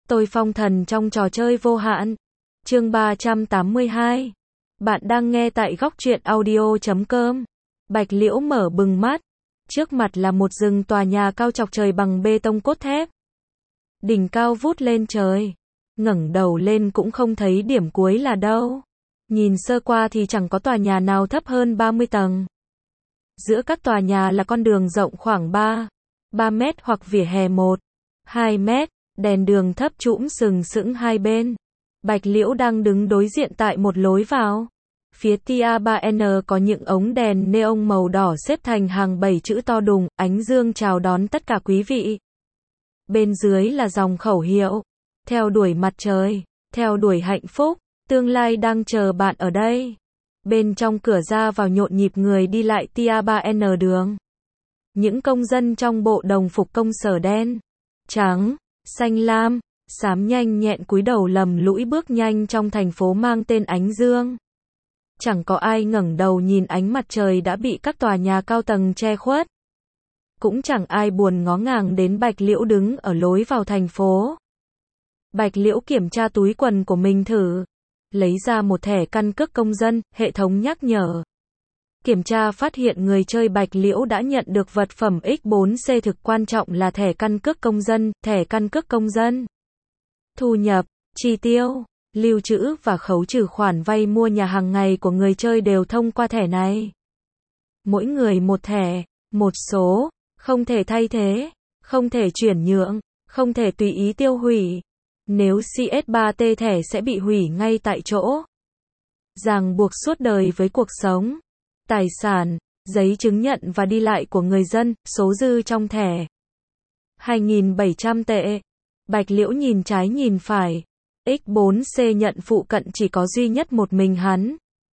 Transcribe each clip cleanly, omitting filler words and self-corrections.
Tôi phong thần trong trò chơi vô hạn. Chương 382. Bạn đang nghe tại góc truyện audio.com. Bạch Liễu mở bừng mắt. Trước mặt là một rừng tòa nhà cao chọc trời bằng bê tông cốt thép. Đỉnh cao vút lên trời. Ngẩng đầu lên cũng không thấy điểm cuối là đâu. Nhìn sơ qua thì chẳng có tòa nhà nào thấp hơn 30 tầng. Giữa các tòa nhà là con đường rộng khoảng 3 mét hoặc vỉa hè 2 mét. Đèn đường thấp trũng sừng sững hai bên. Bạch Liễu đang đứng đối diện tại một lối vào. Phía tia 3N có những ống đèn neon màu đỏ xếp thành hàng 7 chữ to đùng, ánh dương chào đón tất cả quý vị. Bên dưới là dòng khẩu hiệu. Theo đuổi mặt trời, theo đuổi hạnh phúc, tương lai đang chờ bạn ở đây. Bên trong cửa ra vào nhộn nhịp người đi lại tia 3N đường. Những công dân trong bộ đồng phục công sở đen, trắng, xanh lam, xám nhanh nhẹn cúi đầu lầm lũi bước nhanh trong thành phố mang tên Ánh Dương. Chẳng có ai ngẩng đầu nhìn ánh mặt trời đã bị các tòa nhà cao tầng che khuất. Cũng chẳng ai buồn ngó ngàng đến Bạch Liễu đứng ở lối vào thành phố. Bạch Liễu kiểm tra túi quần của mình thử, lấy ra một thẻ căn cước công dân, hệ thống nhắc nhở. Kiểm tra phát hiện người chơi Bạch Liễu đã nhận được vật phẩm X4C thực quan trọng là thẻ căn cước công dân, thẻ căn cước công dân. Thu nhập, chi tiêu, lưu trữ và khấu trừ khoản vay mua nhà hàng ngày của người chơi đều thông qua thẻ này. Mỗi người một thẻ, một số, không thể thay thế, không thể chuyển nhượng, không thể tùy ý tiêu hủy. Nếu CS3T thẻ sẽ bị hủy ngay tại chỗ. Ràng buộc suốt đời với cuộc sống, tài sản, giấy chứng nhận và đi lại của người dân, số dư trong thẻ 2.700 tệ. Bạch Liễu nhìn trái nhìn phải. X4C nhận phụ cận chỉ có duy nhất một mình hắn.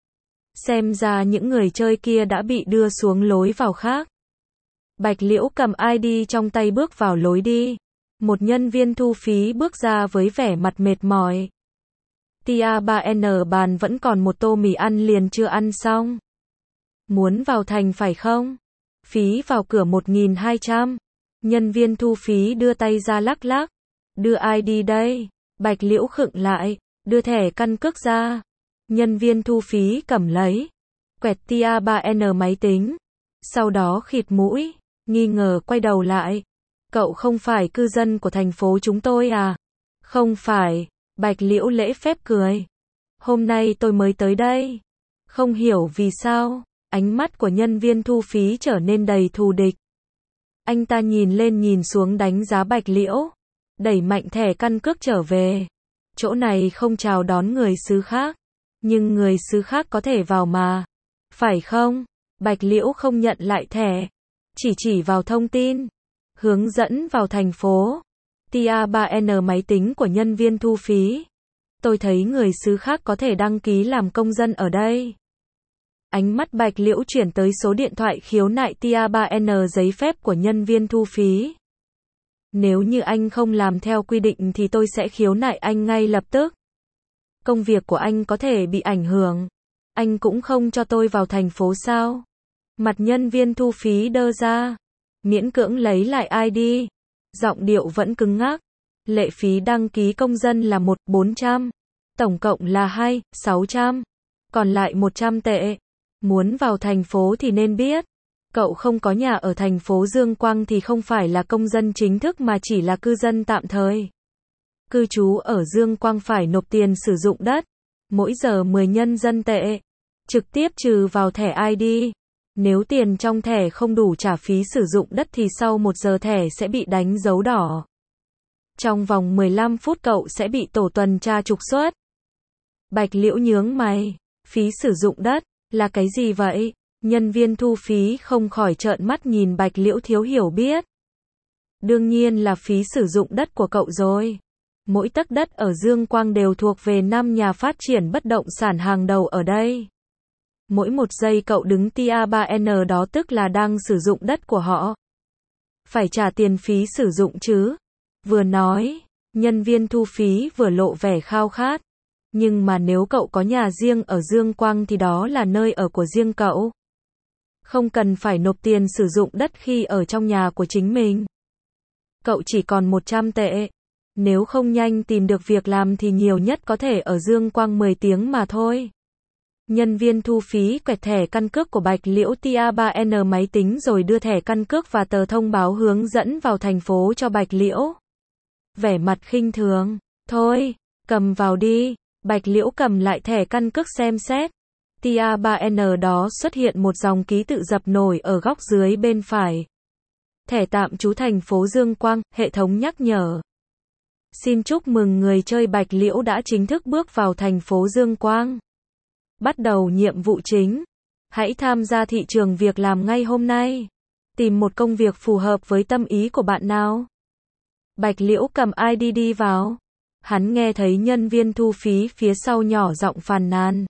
Xem ra những người chơi kia đã bị đưa xuống lối vào khác. Bạch Liễu cầm ID trong tay bước vào lối đi. Một nhân viên thu phí bước ra với vẻ mặt mệt mỏi. Tia 3N bàn vẫn còn một tô mì ăn liền chưa ăn xong. Muốn vào thành phải không? Phí vào cửa 1.200. Nhân viên thu phí đưa tay ra lắc lắc. Đưa ID đây. Bạch Liễu khựng lại. Đưa thẻ căn cước ra. Nhân viên thu phí cầm lấy. Quẹt tia 3N máy tính. Sau đó khịt mũi. Nghi ngờ quay đầu lại. Cậu không phải cư dân của thành phố chúng tôi à? Không phải. Bạch Liễu lễ phép cười. Hôm nay tôi mới tới đây. Không hiểu vì sao. Ánh mắt của nhân viên thu phí trở nên đầy thù địch. Anh ta nhìn lên nhìn xuống đánh giá Bạch Liễu. Đẩy mạnh thẻ căn cước trở về. Chỗ này không chào đón người xứ khác. Nhưng người xứ khác có thể vào mà. Phải không? Bạch Liễu không nhận lại thẻ. Chỉ vào thông tin. Hướng dẫn vào thành phố. Tia 3N máy tính của nhân viên thu phí. Tôi thấy người xứ khác có thể đăng ký làm công dân ở đây. Ánh mắt Bạch Liễu chuyển tới số điện thoại khiếu nại tia 3N giấy phép của nhân viên thu phí. Nếu như anh không làm theo quy định thì tôi sẽ khiếu nại anh ngay lập tức. Công việc của anh có thể bị ảnh hưởng. Anh cũng không cho tôi vào thành phố sao? Mặt nhân viên thu phí đơ ra. Miễn cưỡng lấy lại ID. Giọng điệu vẫn cứng ngắc. Lệ phí đăng ký công dân là 400. Tổng cộng là 600. Còn lại 100 tệ. Muốn vào thành phố thì nên biết. Cậu không có nhà ở thành phố Dương Quang thì không phải là công dân chính thức mà chỉ là cư dân tạm thời. Cư trú ở Dương Quang phải nộp tiền sử dụng đất. Mỗi giờ 10 nhân dân tệ. Trực tiếp trừ vào thẻ ID. Nếu tiền trong thẻ không đủ trả phí sử dụng đất thì sau 1 giờ thẻ sẽ bị đánh dấu đỏ. Trong vòng 15 phút cậu sẽ bị tổ tuần tra trục xuất. Bạch Liễu nhướng mày. Phí sử dụng đất là cái gì vậy? Nhân viên thu phí không khỏi trợn mắt nhìn Bạch Liễu thiếu hiểu biết. Đương nhiên là phí sử dụng đất của cậu rồi. Mỗi tấc đất ở Dương Quang đều thuộc về 5 nhà phát triển bất động sản hàng đầu ở đây. Mỗi 1 giây cậu đứng tia 3N đó tức là đang sử dụng đất của họ. Phải trả tiền phí sử dụng chứ. Vừa nói, nhân viên thu phí vừa lộ vẻ khao khát. Nhưng mà nếu cậu có nhà riêng ở Dương Quang thì đó là nơi ở của riêng cậu. Không cần phải nộp tiền sử dụng đất khi ở trong nhà của chính mình. Cậu chỉ còn 100 tệ. Nếu không nhanh tìm được việc làm thì nhiều nhất có thể ở Dương Quang 10 tiếng mà thôi. Nhân viên thu phí quẹt thẻ căn cước của Bạch Liễu tia 3N máy tính rồi đưa thẻ căn cước và tờ thông báo hướng dẫn vào thành phố cho Bạch Liễu. Vẻ mặt khinh thường. Thôi, cầm vào đi. Bạch Liễu cầm lại thẻ căn cước xem xét. Tia 3N đó xuất hiện một dòng ký tự dập nổi ở góc dưới bên phải. Thẻ tạm trú thành phố Dương Quang, hệ thống nhắc nhở. Xin chúc mừng người chơi Bạch Liễu đã chính thức bước vào thành phố Dương Quang. Bắt đầu nhiệm vụ chính. Hãy tham gia thị trường việc làm ngay hôm nay. Tìm một công việc phù hợp với tâm ý của bạn nào. Bạch Liễu cầm ID đi vào. Hắn nghe thấy nhân viên thu phí phía sau nhỏ giọng phàn nàn.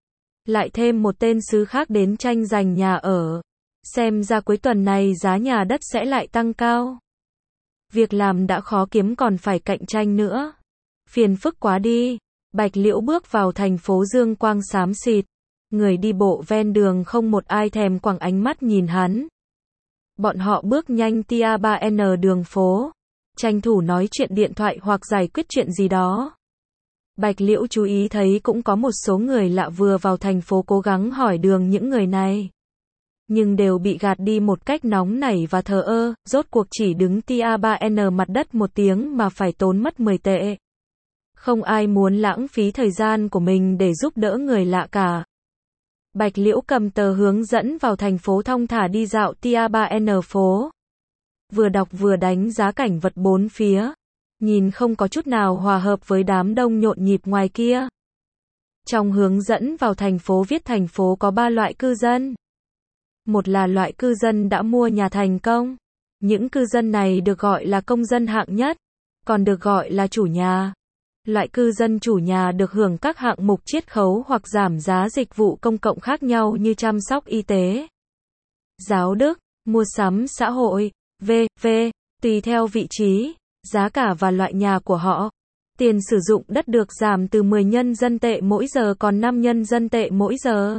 Lại thêm một tên sứ khác đến tranh giành nhà ở. Xem ra cuối tuần này giá nhà đất sẽ lại tăng cao. Việc làm đã khó kiếm còn phải cạnh tranh nữa. Phiền phức quá đi. Bạch Liễu bước vào thành phố Dương Quang xám xịt. Người đi bộ ven đường không một ai thèm quẳng ánh mắt nhìn hắn. Bọn họ bước nhanh tia 3N đường phố. Tranh thủ nói chuyện điện thoại hoặc giải quyết chuyện gì đó. Bạch Liễu chú ý thấy cũng có một số người lạ vừa vào thành phố cố gắng hỏi đường những người này. Nhưng đều bị gạt đi một cách nóng nảy và thờ ơ, rốt cuộc chỉ đứng tia 3N mặt đất 1 tiếng mà phải tốn mất 10 tệ. Không ai muốn lãng phí thời gian của mình để giúp đỡ người lạ cả. Bạch Liễu cầm tờ hướng dẫn vào thành phố thong thả đi dạo tia 3N phố. Vừa đọc vừa đánh giá cảnh vật bốn phía. Nhìn không có chút nào hòa hợp với đám đông nhộn nhịp ngoài kia. Trong hướng dẫn vào thành phố viết thành phố có 3 loại cư dân. Một là loại cư dân đã mua nhà thành công. Những cư dân này được gọi là công dân hạng nhất, còn được gọi là chủ nhà. Loại cư dân chủ nhà được hưởng các hạng mục chiết khấu hoặc giảm giá dịch vụ công cộng khác nhau như chăm sóc y tế, giáo đức, mua sắm xã hội, v.v. Tùy theo vị trí, giá cả và loại nhà của họ. Tiền sử dụng đất được giảm từ 10 nhân dân tệ mỗi giờ còn 5 nhân dân tệ mỗi giờ.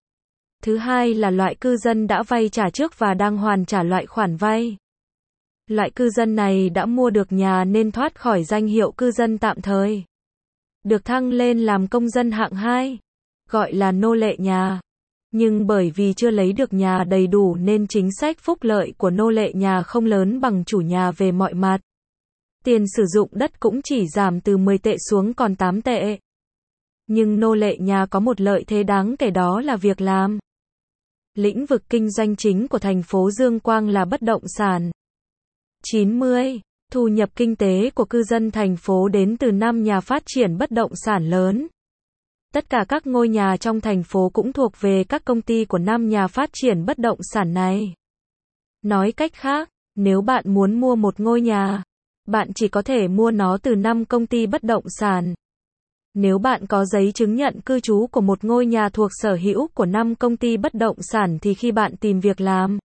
Thứ hai là loại cư dân đã vay trả trước và đang hoàn trả loại khoản vay. Loại cư dân này đã mua được nhà nên thoát khỏi danh hiệu cư dân tạm thời. Được thăng lên làm công dân hạng 2, gọi là nô lệ nhà. Nhưng bởi vì chưa lấy được nhà đầy đủ nên chính sách phúc lợi của nô lệ nhà không lớn bằng chủ nhà về mọi mặt. Tiền sử dụng đất cũng chỉ giảm từ 10 tệ xuống còn 8 tệ. Nhưng nô lệ nhà có một lợi thế đáng kể đó là việc làm. Lĩnh vực kinh doanh chính của thành phố Dương Quang là bất động sản. 90. Thu nhập kinh tế của cư dân thành phố đến từ 5 nhà phát triển bất động sản lớn. Tất cả các ngôi nhà trong thành phố cũng thuộc về các công ty của 5 nhà phát triển bất động sản này. Nói cách khác, nếu bạn muốn mua một ngôi nhà, bạn chỉ có thể mua nó từ 5 công ty bất động sản. Nếu bạn có giấy chứng nhận cư trú của một ngôi nhà thuộc sở hữu của 5 công ty bất động sản thì khi bạn tìm việc làm,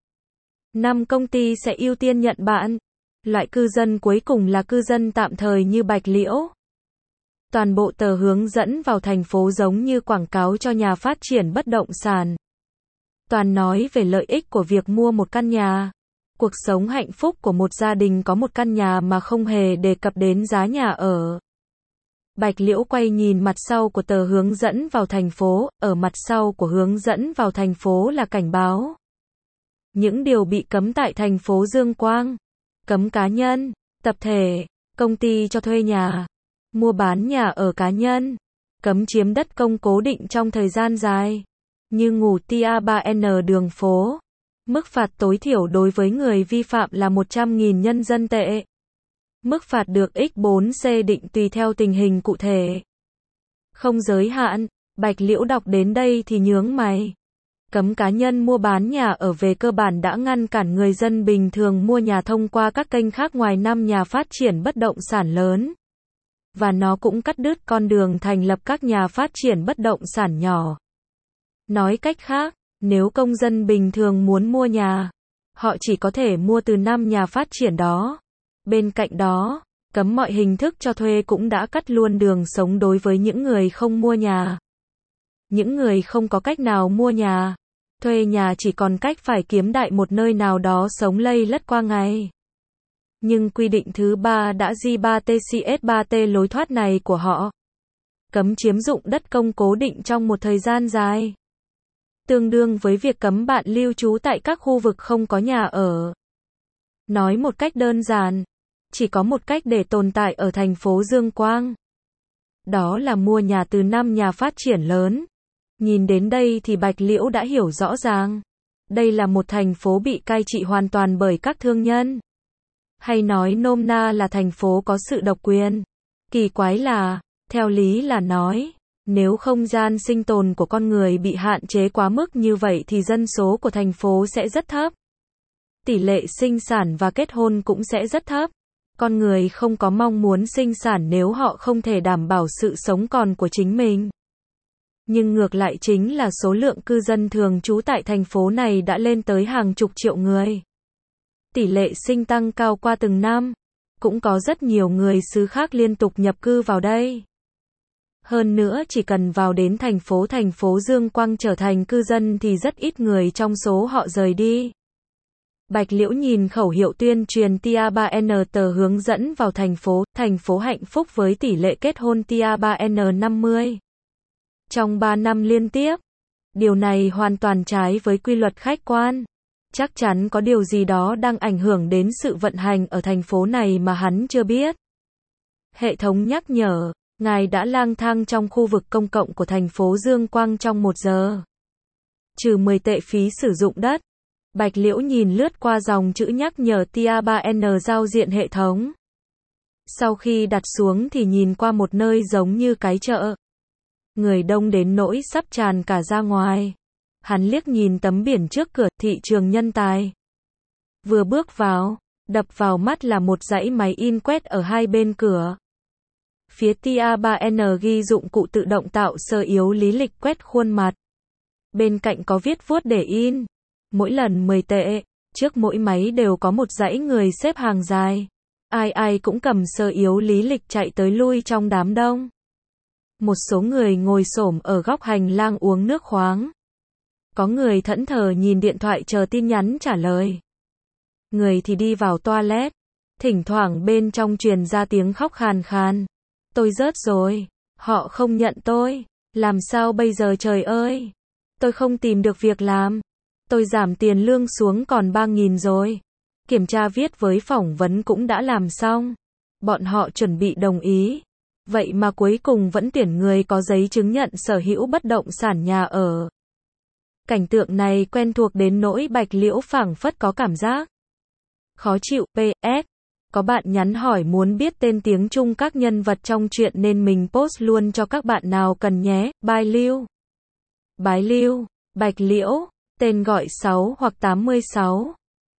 5 công ty sẽ ưu tiên nhận bạn. Loại cư dân cuối cùng là cư dân tạm thời như Bạch Liễu. Toàn bộ tờ hướng dẫn vào thành phố giống như quảng cáo cho nhà phát triển bất động sản. Toàn nói về lợi ích của việc mua một căn nhà. Cuộc sống hạnh phúc của một gia đình có một căn nhà mà không hề đề cập đến giá nhà ở. Bạch Liễu quay nhìn mặt sau của tờ hướng dẫn vào thành phố, ở mặt sau của hướng dẫn vào thành phố là cảnh báo. Những điều bị cấm tại thành phố Dương Quang. Cấm cá nhân, tập thể, công ty cho thuê nhà, mua bán nhà ở cá nhân, cấm chiếm đất công cố định trong thời gian dài, như ngủ tia 3N đường phố. Mức phạt tối thiểu đối với người vi phạm là 100.000 nhân dân tệ. Mức phạt được X4C định tùy theo tình hình cụ thể. Không giới hạn, Bạch Liễu đọc đến đây thì nhướng mày. Cấm cá nhân mua bán nhà ở về cơ bản đã ngăn cản người dân bình thường mua nhà thông qua các kênh khác ngoài 5 nhà phát triển bất động sản lớn. Và nó cũng cắt đứt con đường thành lập các nhà phát triển bất động sản nhỏ. Nói cách khác, nếu công dân bình thường muốn mua nhà, họ chỉ có thể mua từ 5 nhà phát triển đó. Bên cạnh đó, cấm mọi hình thức cho thuê cũng đã cắt luôn đường sống đối với những người không mua nhà. Những người không có cách nào mua nhà, thuê nhà chỉ còn cách phải kiếm đại một nơi nào đó sống lây lất qua ngày. Nhưng quy định thứ 3 đã J3TCS3T lối thoát này của họ. Cấm chiếm dụng đất công cố định trong một thời gian dài. Tương đương với việc cấm bạn lưu trú tại các khu vực không có nhà ở. Nói một cách đơn giản, chỉ có một cách để tồn tại ở thành phố Dương Quang. Đó là mua nhà từ 5 nhà phát triển lớn. Nhìn đến đây thì Bạch Liễu đã hiểu rõ ràng. Đây là một thành phố bị cai trị hoàn toàn bởi các thương nhân. Hay nói nôm na là thành phố có sự độc quyền. Kỳ quái là, theo lý là nói, nếu không gian sinh tồn của con người bị hạn chế quá mức như vậy thì dân số của thành phố sẽ rất thấp. Tỷ lệ sinh sản và kết hôn cũng sẽ rất thấp. Con người không có mong muốn sinh sản nếu họ không thể đảm bảo sự sống còn của chính mình. Nhưng ngược lại chính là số lượng cư dân thường trú tại thành phố này đã lên tới hàng chục triệu người. Tỷ lệ sinh tăng cao qua từng năm. Cũng có rất nhiều người xứ khác liên tục nhập cư vào đây. Hơn nữa chỉ cần vào đến thành phố Dương Quang trở thành cư dân thì rất ít người trong số họ rời đi. Bạch Liễu nhìn khẩu hiệu tuyên truyền TIA3N hướng dẫn vào thành phố hạnh phúc với tỷ lệ kết hôn TIA3N 50. Trong 3 năm liên tiếp. Điều này hoàn toàn trái với quy luật khách quan. Chắc chắn có điều gì đó đang ảnh hưởng đến sự vận hành ở thành phố này mà hắn chưa biết. Hệ thống nhắc nhở, ngài đã lang thang trong khu vực công cộng của thành phố Dương Quang trong 1 giờ. Trừ 10 tệ phí sử dụng đất. Bạch Liễu nhìn lướt qua dòng chữ nhắc nhở TIA3N giao diện hệ thống. Sau khi đặt xuống thì nhìn qua một nơi giống như cái chợ. Người đông đến nỗi sắp tràn cả ra ngoài. Hắn liếc nhìn tấm biển trước cửa, thị trường nhân tài. Vừa bước vào, đập vào mắt là một dãy máy in quét ở hai bên cửa. Phía TIA3N ghi dụng cụ tự động tạo sơ yếu lý lịch quét khuôn mặt. Bên cạnh có viết vuốt để in. Mỗi lần 10 tệ, trước mỗi máy đều có một dãy người xếp hàng dài. Ai cũng cầm sơ yếu lý lịch chạy tới lui trong đám đông. Một số người ngồi xổm ở góc hành lang uống nước khoáng. Có người thẫn thờ nhìn điện thoại chờ tin nhắn trả lời. Người thì đi vào toilet. Thỉnh thoảng bên trong truyền ra tiếng khóc khàn khàn. Tôi rớt rồi. Họ không nhận tôi. Làm sao bây giờ trời ơi? Tôi không tìm được việc làm. Tôi giảm tiền lương xuống còn 3.000 rồi. Kiểm tra viết với phỏng vấn cũng đã làm xong. Bọn họ chuẩn bị đồng ý. Vậy mà cuối cùng vẫn tuyển người có giấy chứng nhận sở hữu bất động sản nhà ở. Cảnh tượng này quen thuộc đến nỗi Bạch Liễu phảng phất có cảm giác khó chịu. PS. Có bạn nhắn hỏi muốn biết tên tiếng Trung các nhân vật trong truyện nên mình post luôn cho các bạn nào cần nhé. Bái Lưu. Bái Lưu. Bạch Liễu. Tên gọi 6 hoặc 86.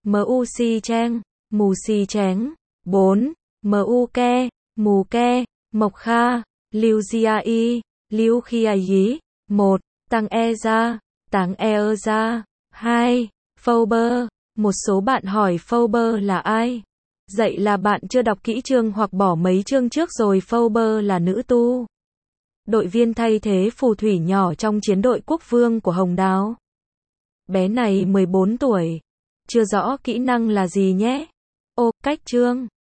MUC Trang. Mù Si Chén. 4. MUK. Mù Ke. Mộc Kha. Liu Jiai. Liu Khiai. 1. Tăng E Ra. Táng E Ra. 2. Fauber. Một số bạn hỏi Fauber là ai? Dạy là bạn chưa đọc kỹ chương hoặc bỏ mấy chương trước rồi. Fauber là nữ tu. Đội viên thay thế phù thủy nhỏ trong chiến đội quốc vương của Hồng Đào. Bé này 14 tuổi. Chưa rõ kỹ năng là gì nhé. Ô, cách chương.